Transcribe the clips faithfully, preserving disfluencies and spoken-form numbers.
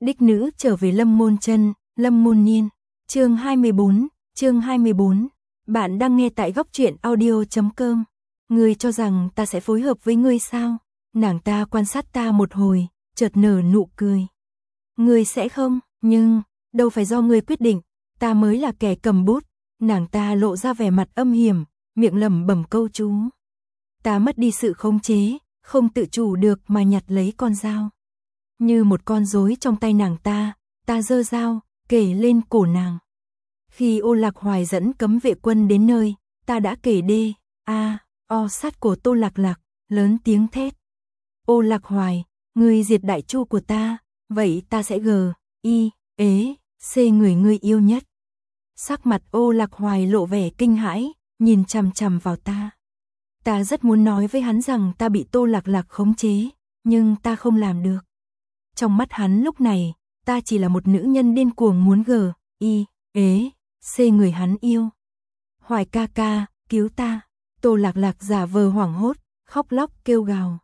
Đích nữ trở về Lâm Môn Chân, Lâm Môn Niên. Chương hai mươi bốn, chương hai mươi bốn. Bạn đang nghe tại góc truyện audio chấm com. Ngươi cho rằng ta sẽ phối hợp với ngươi sao? Nàng ta quan sát ta một hồi, chợt nở nụ cười. Ngươi sẽ không, nhưng đâu phải do ngươi quyết định, ta mới là kẻ cầm bút. Nàng ta lộ ra vẻ mặt âm hiểm, miệng lẩm bẩm câu chú. Ta mất đi sự khống chế, không tự chủ được mà nhặt lấy con dao. Như một con rối trong tay nàng ta, ta giơ dao, kể lên cổ nàng. Khi Ô Lạc Hoài dẫn cấm vệ quân đến nơi, ta đã kể đê, a, o sát cổ Tô Lạc Lạc, lớn tiếng thét. Ô Lạc Hoài, ngươi diệt đại chu của ta, vậy ta sẽ gờ, y, ế, xê người ngươi yêu nhất. Sắc mặt Ô Lạc Hoài lộ vẻ kinh hãi, nhìn chằm chằm vào ta. Ta rất muốn nói với hắn rằng ta bị Tô Lạc Lạc khống chế, nhưng ta không làm được. Trong mắt hắn lúc này, ta chỉ là một nữ nhân điên cuồng muốn gờ, y, ế, xê người hắn yêu. Hoài ca ca, cứu ta. Tô Lạc Lạc giả vờ hoảng hốt, khóc lóc kêu gào.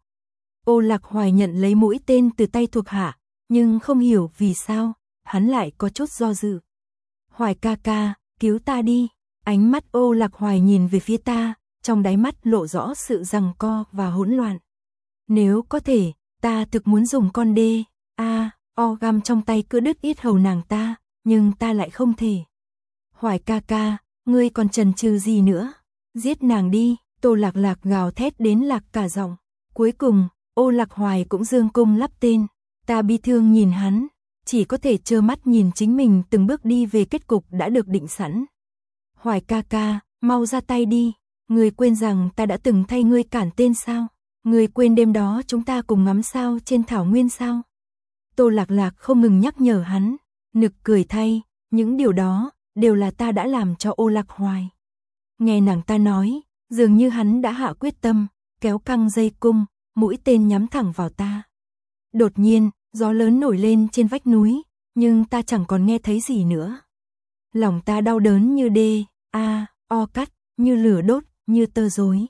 Ô Lạc Hoài nhận lấy mũi tên từ tay thuộc hạ, nhưng không hiểu vì sao, hắn lại có chút do dự. Hoài ca ca, cứu ta đi. Ánh mắt Ô Lạc Hoài nhìn về phía ta, trong đáy mắt lộ rõ sự giằng co và hỗn loạn. Nếu có thể, ta thực muốn dùng con đê, a, o găm trong tay cưa đứt yết hầu nàng ta, nhưng ta lại không thể. Hoài ca ca, ngươi còn chần chừ gì nữa? Giết nàng đi. Tô Lạc Lạc gào thét đến lạc cả giọng. Cuối cùng, Ô Lạc Hoài cũng dương cung lắp tên. Ta bi thương nhìn hắn, chỉ có thể trơ mắt nhìn chính mình từng bước đi về kết cục đã được định sẵn. Hoài ca ca, mau ra tay đi. Ngươi quên rằng ta đã từng thay ngươi cản tên sao? Ngươi quên đêm đó chúng ta cùng ngắm sao trên thảo nguyên sao? Tô Lạc Lạc không ngừng nhắc nhở hắn, nực cười thay, những điều đó đều là ta đã làm cho Ô Lạc Hoài. Nghe nàng ta nói, dường như hắn đã hạ quyết tâm, kéo căng dây cung, mũi tên nhắm thẳng vào ta. Đột nhiên, gió lớn nổi lên trên vách núi, nhưng ta chẳng còn nghe thấy gì nữa. Lòng ta đau đớn như đê, a, o cắt, như lửa đốt, như tơ rối.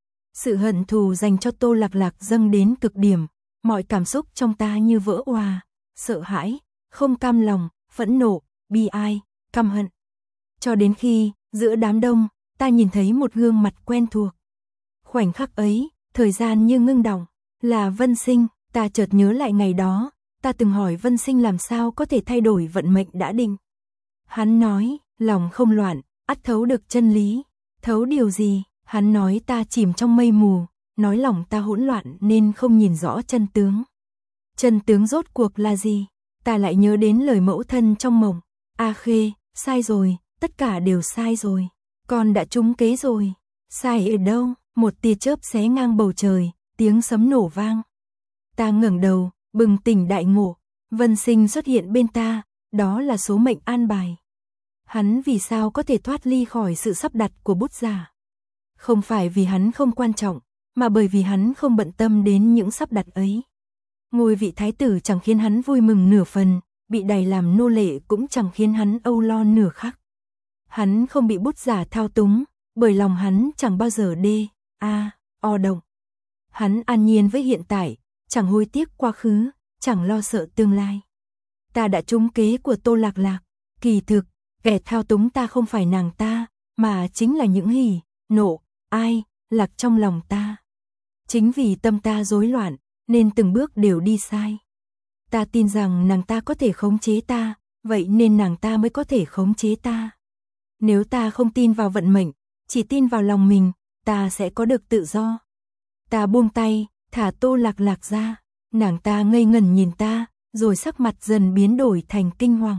Sự hận thù dành cho Tô Lạc Lạc dâng đến cực điểm, mọi cảm xúc trong ta như vỡ òa, sợ hãi, không cam lòng, phẫn nộ, bi ai, căm hận. Cho đến khi, giữa đám đông, ta nhìn thấy một gương mặt quen thuộc. Khoảnh khắc ấy, thời gian như ngưng đọng, là Vân Sinh. Ta chợt nhớ lại ngày đó, ta từng hỏi Vân Sinh làm sao có thể thay đổi vận mệnh đã định. Hắn nói, lòng không loạn, ắt thấu được chân lý. Thấu điều gì? Hắn nói ta chìm trong mây mù, nói lòng ta hỗn loạn nên không nhìn rõ chân tướng. Chân tướng rốt cuộc là gì? Ta lại nhớ đến lời mẫu thân trong mộng. A Khê, sai rồi, tất cả đều sai rồi. Con đã trúng kế rồi. Sai ở đâu? Một tia chớp xé ngang bầu trời, tiếng sấm nổ vang. Ta ngẩng đầu, bừng tỉnh đại ngộ. Vân Sinh xuất hiện bên ta, đó là số mệnh an bài. Hắn vì sao có thể thoát ly khỏi sự sắp đặt của bút giả? Không phải vì hắn không quan trọng, mà bởi vì hắn không bận tâm đến những sắp đặt ấy. Ngôi vị thái tử chẳng khiến hắn vui mừng nửa phần, bị đày làm nô lệ cũng chẳng khiến hắn âu lo nửa khắc. Hắn không bị bút giả thao túng, bởi lòng hắn chẳng bao giờ đê, a, o động. Hắn an nhiên với hiện tại, chẳng hối tiếc quá khứ, chẳng lo sợ tương lai. Ta đã trúng kế của Tô Lạc Lạc, kỳ thực, kẻ thao túng ta không phải nàng ta, mà chính là những hỉ, nộ, ai, lạc trong lòng ta. Chính vì tâm ta rối loạn, nên từng bước đều đi sai. Ta tin rằng nàng ta có thể khống chế ta, vậy nên nàng ta mới có thể khống chế ta. Nếu ta không tin vào vận mệnh, chỉ tin vào lòng mình, ta sẽ có được tự do. Ta buông tay, thả Tô Lạc Lạc ra, nàng ta ngây ngẩn nhìn ta, rồi sắc mặt dần biến đổi thành kinh hoàng.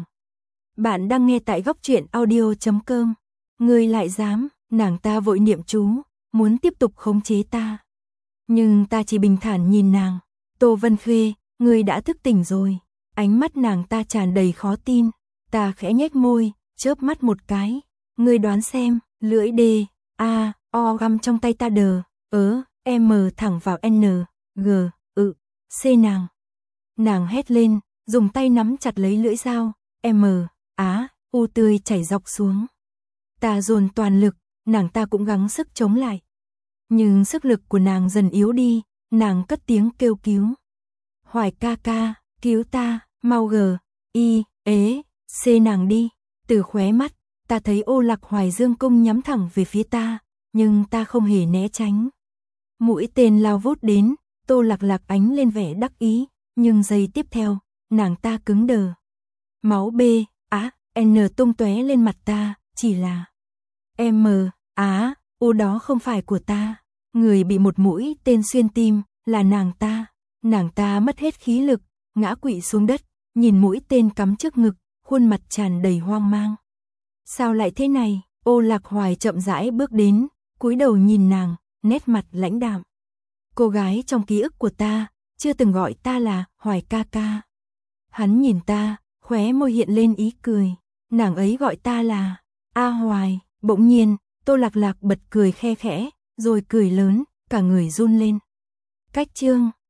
Bạn đang nghe tại góc truyện audio chấm com. Ngươi lại dám? Nàng ta vội niệm chú, muốn tiếp tục khống chế ta. Nhưng ta chỉ bình thản nhìn nàng. Tô Vân Khê, ngươi đã thức tỉnh rồi. Ánh mắt nàng ta tràn đầy khó tin. Ta khẽ nhếch môi, chớp mắt một cái. Ngươi đoán xem, lưỡi D, A, O găm trong tay ta đờ, ớ, M thẳng vào N, G, ự, C nàng. Nàng hét lên, dùng tay nắm chặt lấy lưỡi dao, M, Á, U tươi chảy dọc xuống. Ta dồn toàn lực, nàng ta cũng gắng sức chống lại. Nhưng sức lực của nàng dần yếu đi, nàng cất tiếng kêu cứu. Hoài ca ca, cứu ta, mau gờ, Y, ế, xê nàng đi. Từ khóe mắt, ta thấy Ô Lạc Hoài dương cung nhắm thẳng về phía ta, nhưng ta không hề né tránh. Mũi tên lao vút đến, Tô Lạc Lạc ánh lên vẻ đắc ý, nhưng giây tiếp theo, nàng ta cứng đờ. Máu B, á, N tung tóe lên mặt ta, chỉ là M, á, ô đó không phải của ta. Người bị một mũi tên xuyên tim, là nàng ta. Nàng ta mất hết khí lực, ngã quỵ xuống đất, nhìn mũi tên cắm trước ngực, khuôn mặt tràn đầy hoang mang. Sao lại thế này? Ô Lạc Hoài chậm rãi bước đến, cúi đầu nhìn nàng, nét mặt lãnh đạm. Cô gái trong ký ức của ta, chưa từng gọi ta là Hoài ca ca. Hắn nhìn ta, khóe môi hiện lên ý cười. Nàng ấy gọi ta là A Hoài. Bỗng nhiên, Tô Lạc Lạc bật cười khe khẽ, rồi cười lớn, cả người run lên. Cách chương